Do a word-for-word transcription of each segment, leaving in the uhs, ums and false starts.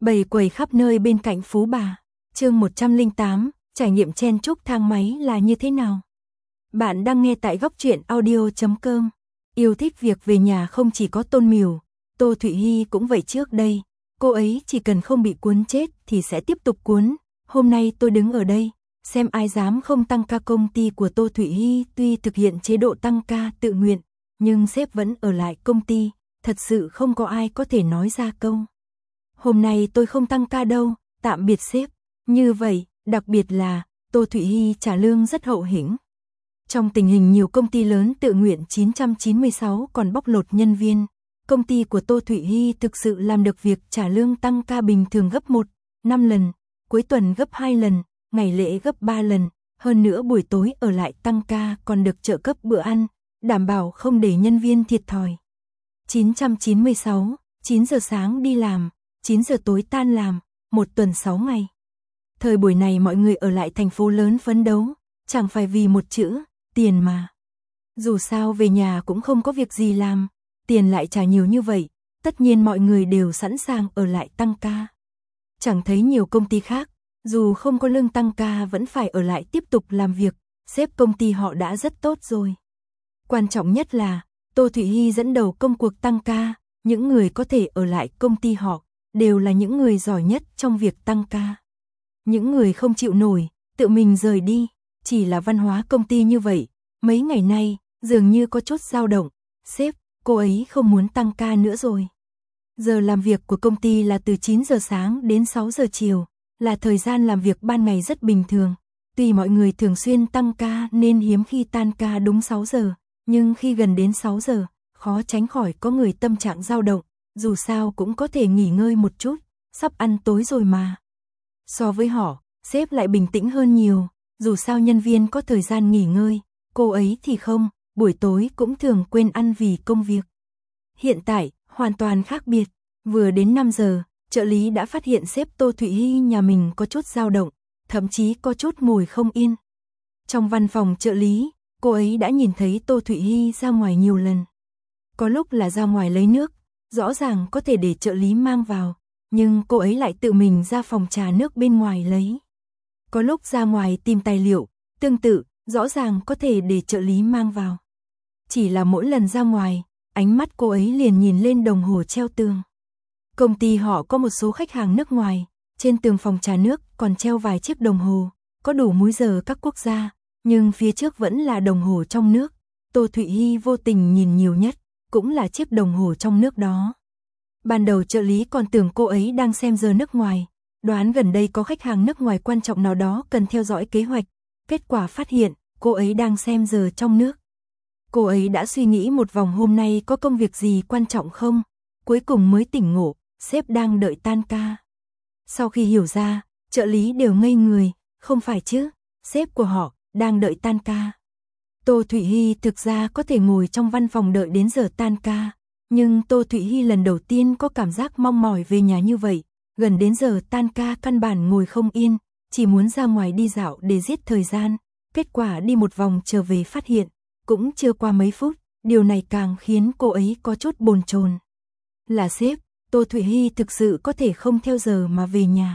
Bầy quầy khắp nơi bên cạnh Phú Bà. Chương một trăm lẻ tám, trải nghiệm chen chúc thang máy là như thế nào? Bạn đang nghe tại góc truyện audio chấm com. Yêu thích việc về nhà không chỉ có Tôn Miểu, Tô Thụy Hi cũng vậy trước đây. Cô ấy chỉ cần không bị cuốn chết thì sẽ tiếp tục cuốn. Hôm nay tôi đứng ở đây, xem ai dám không tăng ca. Công ty của Tô Thụy Hi tuy thực hiện chế độ tăng ca tự nguyện, nhưng sếp vẫn ở lại công ty, thật sự không có ai có thể nói ra câu hôm nay tôi không tăng ca đâu, tạm biệt sếp. Như vậy, đặc biệt là, Tô Thụy Hi trả lương rất hậu hĩnh. Trong tình hình nhiều công ty lớn tự nguyện chín trăm chín mươi sáu còn bóc lột nhân viên, công ty của Tô Thụy Hi thực sự làm được việc trả lương tăng ca bình thường gấp một, năm lần, cuối tuần gấp hai lần, ngày lễ gấp ba lần, hơn nữa buổi tối ở lại tăng ca còn được trợ cấp bữa ăn, đảm bảo không để nhân viên thiệt thòi. chín trăm chín mươi sáu, chín giờ sáng đi làm, chín giờ tối tan làm, một tuần sáu ngày. Thời buổi này mọi người ở lại thành phố lớn phấn đấu, chẳng phải vì một chữ, tiền mà. Dù sao về nhà cũng không có việc gì làm, tiền lại trả nhiều như vậy, tất nhiên mọi người đều sẵn sàng ở lại tăng ca. Chẳng thấy nhiều công ty khác, dù không có lương tăng ca vẫn phải ở lại tiếp tục làm việc, sếp công ty họ đã rất tốt rồi. Quan trọng nhất là, Tô Thụy Hi dẫn đầu công cuộc tăng ca, những người có thể ở lại công ty họ, đều là những người giỏi nhất trong việc tăng ca. Những người không chịu nổi, tự mình rời đi, chỉ là văn hóa công ty như vậy, mấy ngày nay, dường như có chút dao động, sếp, cô ấy không muốn tăng ca nữa rồi. Giờ làm việc của công ty là từ chín giờ sáng đến sáu giờ chiều, là thời gian làm việc ban ngày rất bình thường. Tuy mọi người thường xuyên tăng ca nên hiếm khi tan ca đúng sáu giờ, nhưng khi gần đến sáu giờ, khó tránh khỏi có người tâm trạng dao động, dù sao cũng có thể nghỉ ngơi một chút, sắp ăn tối rồi mà. So với họ, sếp lại bình tĩnh hơn nhiều, dù sao nhân viên có thời gian nghỉ ngơi, cô ấy thì không, buổi tối cũng thường quên ăn vì công việc. Hiện tại, hoàn toàn khác biệt, vừa đến năm giờ, trợ lý đã phát hiện sếp Tô Thụy Hi nhà mình có chút dao động, thậm chí có chút ngồi không yên. Trong văn phòng trợ lý, cô ấy đã nhìn thấy Tô Thụy Hi ra ngoài nhiều lần. Có lúc là ra ngoài lấy nước, rõ ràng có thể để trợ lý mang vào, nhưng cô ấy lại tự mình ra phòng trà nước bên ngoài lấy. Có lúc ra ngoài tìm tài liệu, tương tự, rõ ràng có thể để trợ lý mang vào. Chỉ là mỗi lần ra ngoài, ánh mắt cô ấy liền nhìn lên đồng hồ treo tường. Công ty họ có một số khách hàng nước ngoài, trên tường phòng trà nước còn treo vài chiếc đồng hồ, có đủ múi giờ các quốc gia, nhưng phía trước vẫn là đồng hồ trong nước. Tô Thụy Hi vô tình nhìn nhiều nhất, cũng là chiếc đồng hồ trong nước đó. Ban đầu trợ lý còn tưởng cô ấy đang xem giờ nước ngoài, đoán gần đây có khách hàng nước ngoài quan trọng nào đó cần theo dõi kế hoạch, kết quả phát hiện cô ấy đang xem giờ trong nước. Cô ấy đã suy nghĩ một vòng hôm nay có công việc gì quan trọng không, cuối cùng mới tỉnh ngộ, sếp đang đợi tan ca. Sau khi hiểu ra, trợ lý đều ngây người, không phải chứ, sếp của họ đang đợi tan ca. Tô Thụy Hi thực ra có thể ngồi trong văn phòng đợi đến giờ tan ca, nhưng Tô Thụy Hi lần đầu tiên có cảm giác mong mỏi về nhà như vậy, gần đến giờ tan ca căn bản ngồi không yên, chỉ muốn ra ngoài đi dạo để giết thời gian, kết quả đi một vòng trở về phát hiện, cũng chưa qua mấy phút, điều này càng khiến cô ấy có chút bồn chồn. Là sếp, Tô Thụy Hi thực sự có thể không theo giờ mà về nhà.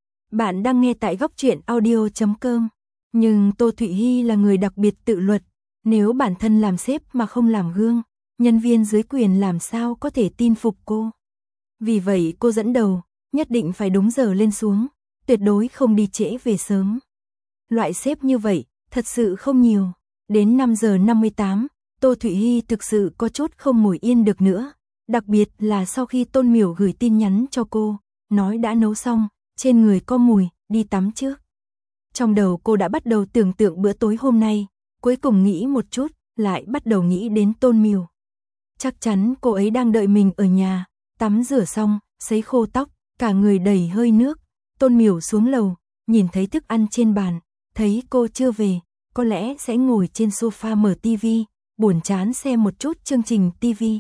Bạn đang nghe tại góc truyện audio chấm com, nhưng Tô Thụy Hi là người đặc biệt tự luật, nếu bản thân làm sếp mà không làm gương, nhân viên dưới quyền làm sao có thể tin phục cô. Vì vậy cô dẫn đầu, nhất định phải đúng giờ lên xuống, tuyệt đối không đi trễ về sớm. Loại sếp như vậy, thật sự không nhiều. Đến năm giờ năm mươi tám, Tô Thụy Hi thực sự có chút không ngồi yên được nữa, đặc biệt là sau khi Tôn Miểu gửi tin nhắn cho cô, nói đã nấu xong, trên người có mùi, đi tắm trước. Trong đầu cô đã bắt đầu tưởng tượng bữa tối hôm nay, cuối cùng nghĩ một chút, lại bắt đầu nghĩ đến Tôn Miểu. Chắc chắn cô ấy đang đợi mình ở nhà, tắm rửa xong, sấy khô tóc, cả người đầy hơi nước. Tôn Miểu xuống lầu, nhìn thấy thức ăn trên bàn, thấy cô chưa về, có lẽ sẽ ngồi trên sofa mở tivi, buồn chán xem một chút chương trình tivi.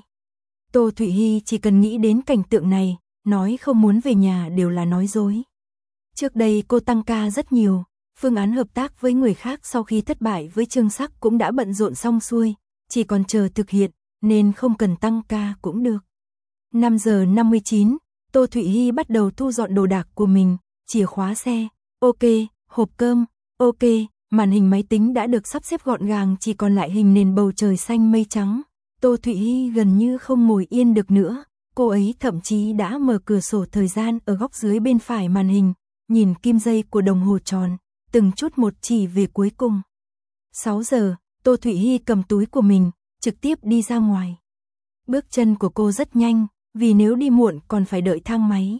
Tô Thụy Hi chỉ cần nghĩ đến cảnh tượng này, nói không muốn về nhà đều là nói dối. Trước đây cô tăng ca rất nhiều, phương án hợp tác với người khác sau khi thất bại với Trương Sắc cũng đã bận rộn xong xuôi, chỉ còn chờ thực hiện, nên không cần tăng ca cũng được. năm giờ năm mươi chín, Tô Thụy Hi bắt đầu thu dọn đồ đạc của mình, chìa khóa xe, ok, hộp cơm, ok, màn hình máy tính đã được sắp xếp gọn gàng, chỉ còn lại hình nền bầu trời xanh mây trắng. Tô Thụy Hi gần như không ngồi yên được nữa, cô ấy thậm chí đã mở cửa sổ thời gian ở góc dưới bên phải màn hình, nhìn kim giây của đồng hồ tròn, từng chút một chỉ về cuối cùng. sáu giờ, Tô Thụy Hi cầm túi của mình, trực tiếp đi ra ngoài. Bước chân của cô rất nhanh, vì nếu đi muộn còn phải đợi thang máy.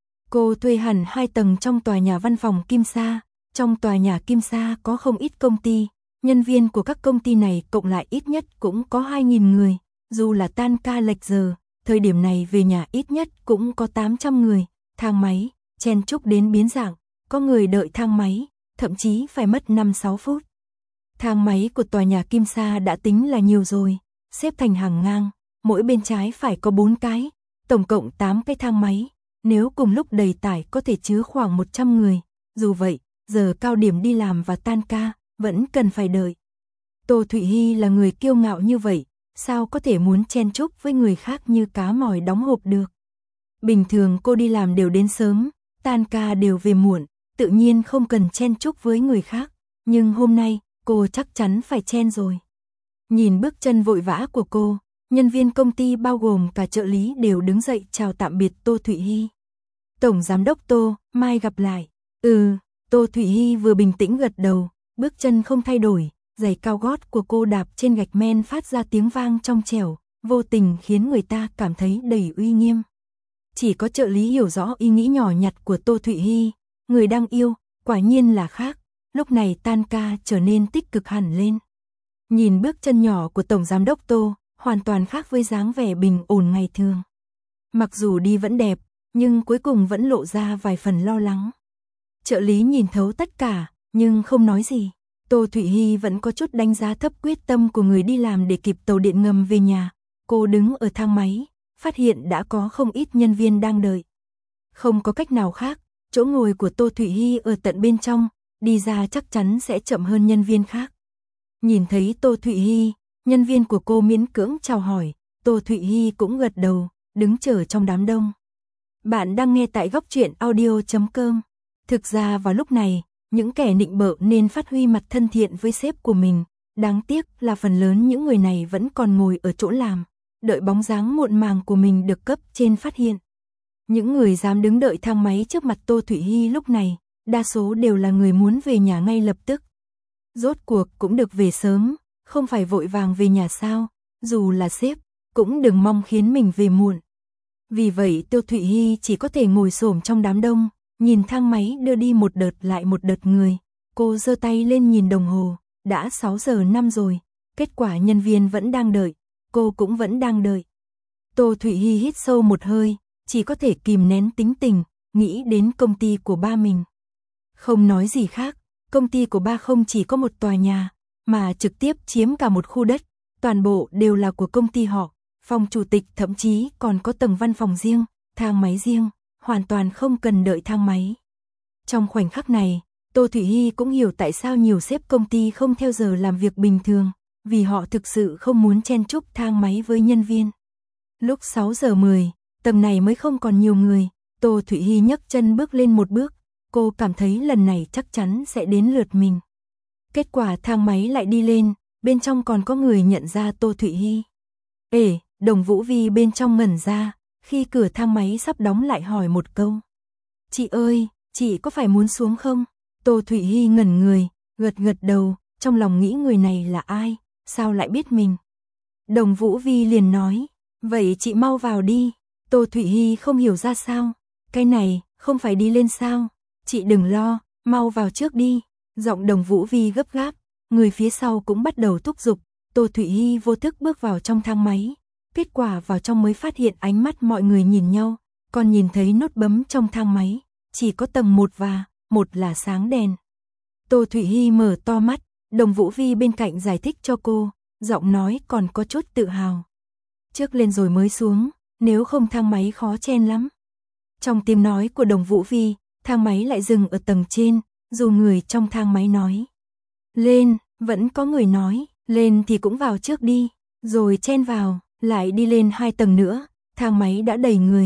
Cô thuê hẳn hai tầng trong tòa nhà văn phòng Kim Sa. Trong tòa nhà Kim Sa có không ít công ty, nhân viên của các công ty này cộng lại ít nhất cũng có hai nghìn người, dù là tan ca lệch giờ, thời điểm này về nhà ít nhất cũng có tám trăm người, thang máy, chen chúc đến biến dạng, có người đợi thang máy, thậm chí phải mất năm sáu phút. Thang máy của tòa nhà Kim Sa đã tính là nhiều rồi, xếp thành hàng ngang, mỗi bên trái phải có bốn cái, tổng cộng tám cái thang máy, nếu cùng lúc đầy tải có thể chứa khoảng một trăm người, dù vậy, giờ cao điểm đi làm và tan ca, vẫn cần phải đợi. Tô Thụy Hi là người kiêu ngạo như vậy, sao có thể muốn chen chúc với người khác như cá mòi đóng hộp được. Bình thường cô đi làm đều đến sớm, tan ca đều về muộn, tự nhiên không cần chen chúc với người khác, nhưng hôm nay, cô chắc chắn phải chen rồi. Nhìn bước chân vội vã của cô, nhân viên công ty bao gồm cả trợ lý đều đứng dậy chào tạm biệt Tô Thụy Hi. Tổng giám đốc Tô, mai gặp lại. Ừ, Tô Thụy Hi vừa bình tĩnh gật đầu, bước chân không thay đổi, giày cao gót của cô đạp trên gạch men phát ra tiếng vang trong trẻo, vô tình khiến người ta cảm thấy đầy uy nghiêm. Chỉ có trợ lý hiểu rõ ý nghĩ nhỏ nhặt của Tô Thụy Hi, người đang yêu, quả nhiên là khác, lúc này tan ca trở nên tích cực hẳn lên. Nhìn bước chân nhỏ của Tổng Giám đốc Tô, hoàn toàn khác với dáng vẻ bình ổn ngày thường. Mặc dù đi vẫn đẹp, nhưng cuối cùng vẫn lộ ra vài phần lo lắng. Trợ lý nhìn thấu tất cả, nhưng không nói gì. Tô Thụy Hi vẫn có chút đánh giá thấp quyết tâm của người đi làm để kịp tàu điện ngầm về nhà. Cô đứng ở thang máy, phát hiện đã có không ít nhân viên đang đợi. Không có cách nào khác, chỗ ngồi của Tô Thụy Hi ở tận bên trong, đi ra chắc chắn sẽ chậm hơn nhân viên khác. Nhìn thấy Tô Thụy Hi, nhân viên của cô miễn cưỡng chào hỏi, Tô Thụy Hi cũng gật đầu, đứng chờ trong đám đông. Bạn đang nghe tại góc truyện audio chấm com. Thực ra vào lúc này, những kẻ nịnh bợ nên phát huy mặt thân thiện với sếp của mình, đáng tiếc là phần lớn những người này vẫn còn ngồi ở chỗ làm, đợi bóng dáng muộn màng của mình được cấp trên phát hiện. Những người dám đứng đợi thang máy trước mặt Tô Thụy Hi lúc này, đa số đều là người muốn về nhà ngay lập tức. Rốt cuộc cũng được về sớm, không phải vội vàng về nhà sao, dù là sếp, cũng đừng mong khiến mình về muộn. Vì vậy Tô Thụy Hi chỉ có thể ngồi xổm trong đám đông, nhìn thang máy đưa đi một đợt lại một đợt người. Cô giơ tay lên nhìn đồng hồ, đã sáu giờ năm rồi, kết quả nhân viên vẫn đang đợi, cô cũng vẫn đang đợi. Tô Thụy Hi hít sâu một hơi, chỉ có thể kìm nén tính tình, nghĩ đến công ty của ba mình. Không nói gì khác, công ty của ba không chỉ có một tòa nhà, mà trực tiếp chiếm cả một khu đất, toàn bộ đều là của công ty họ, phòng chủ tịch thậm chí còn có tầng văn phòng riêng, thang máy riêng, hoàn toàn không cần đợi thang máy. Trong khoảnh khắc này, Tô Thụy Hi cũng hiểu tại sao nhiều sếp công ty không theo giờ làm việc bình thường, vì họ thực sự không muốn chen chúc thang máy với nhân viên. Lúc sáu giờ mười, tầng này mới không còn nhiều người, Tô Thụy Hi nhấc chân bước lên một bước, cô cảm thấy lần này chắc chắn sẽ đến lượt mình. Kết quả thang máy lại đi lên, bên trong còn có người nhận ra Tô Thụy Hi. Ê, Đồng Vũ Vi bên trong ngẩn ra, khi cửa thang máy sắp đóng lại hỏi một câu. Chị ơi, chị có phải muốn xuống không? Tô Thụy Hi ngẩn người, gật gật đầu, trong lòng nghĩ người này là ai, sao lại biết mình. Đồng Vũ Vi liền nói, vậy chị mau vào đi. Tô Thụy Hi không hiểu ra sao, cái này, không phải đi lên sao, chị đừng lo, mau vào trước đi. Giọng Đồng Vũ Vi gấp gáp, người phía sau cũng bắt đầu thúc giục, Tô Thụy Hi vô thức bước vào trong thang máy. Kết quả vào trong mới phát hiện ánh mắt mọi người nhìn nhau, còn nhìn thấy nút bấm trong thang máy, chỉ có tầng một và, một là sáng đèn. Tô Thụy Hi mở to mắt, Đồng Vũ Vi bên cạnh giải thích cho cô, giọng nói còn có chút tự hào. Trước lên rồi mới xuống, nếu không thang máy khó chen lắm. Trong tiếng nói của Đồng Vũ Vi, thang máy lại dừng ở tầng trên, dù người trong thang máy nói. Lên, vẫn có người nói, lên thì cũng vào trước đi, rồi chen vào. Lại đi lên hai tầng nữa, thang máy đã đầy người,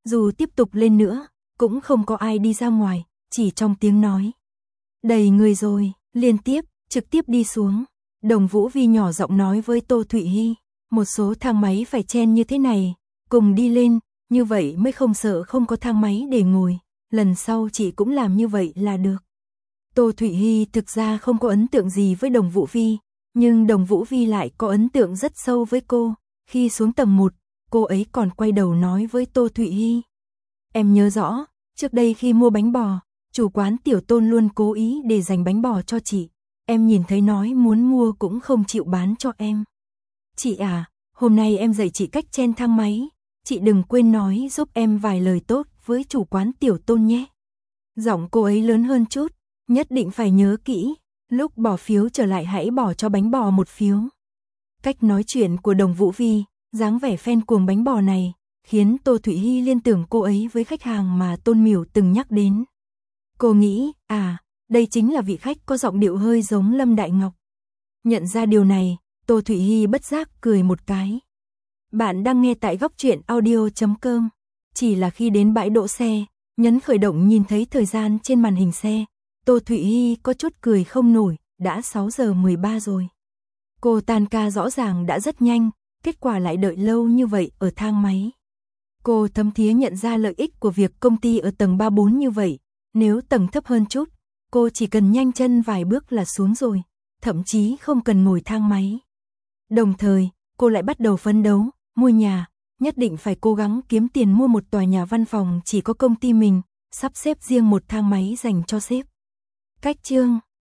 Dù tiếp tục lên nữa, cũng không có ai đi ra ngoài, chỉ trong tiếng nói. Đầy người rồi, liên tiếp, trực tiếp đi xuống. Đồng Vũ Vi nhỏ giọng nói với Tô Thụy Hy, một số thang máy phải chen như thế này, cùng đi lên, như vậy mới không sợ không có thang máy để ngồi, lần sau chị cũng làm như vậy là được. Tô Thụy Hy thực ra không có ấn tượng gì với Đồng Vũ Vi, nhưng Đồng Vũ Vi lại có ấn tượng rất sâu với cô. Khi xuống tầng một, cô ấy còn quay đầu nói với Tô Thụy Hy. Em nhớ rõ, trước đây khi mua bánh bò, chủ quán Tiểu Tôn luôn cố ý để dành bánh bò cho chị. Em nhìn thấy nói muốn mua cũng không chịu bán cho em. Chị à, hôm nay em dạy chị cách chen thang máy, chị đừng quên nói giúp em vài lời tốt với chủ quán Tiểu Tôn nhé. Giọng cô ấy lớn hơn chút, nhất định phải nhớ kỹ, lúc bỏ phiếu trở lại hãy bỏ cho bánh bò một phiếu. Cách nói chuyện của Đồng Vũ Vi, dáng vẻ fan cuồng bánh bò này, khiến Tô Thụy Hy liên tưởng cô ấy với khách hàng mà Tôn Miểu từng nhắc đến. Cô nghĩ, à, đây chính là vị khách có giọng điệu hơi giống Lâm Đại Ngọc. Nhận ra điều này, Tô Thụy Hy bất giác cười một cái. Bạn đang nghe tại góc truyện audio chấm com. Chỉ là khi đến bãi đỗ xe, nhấn khởi động nhìn thấy thời gian trên màn hình xe, Tô Thụy Hy có chút cười không nổi, đã sáu giờ mười ba rồi. Cô tan ca rõ ràng đã rất nhanh, kết quả lại đợi lâu như vậy ở thang máy. Cô thấm thía nhận ra lợi ích của việc công ty ở tầng ba bốn như vậy, nếu tầng thấp hơn chút, cô chỉ cần nhanh chân vài bước là xuống rồi, thậm chí không cần ngồi thang máy. Đồng thời, cô lại bắt đầu phấn đấu, mua nhà, nhất định phải cố gắng kiếm tiền mua một tòa nhà văn phòng chỉ có công ty mình, sắp xếp riêng một thang máy dành cho sếp. Cách chương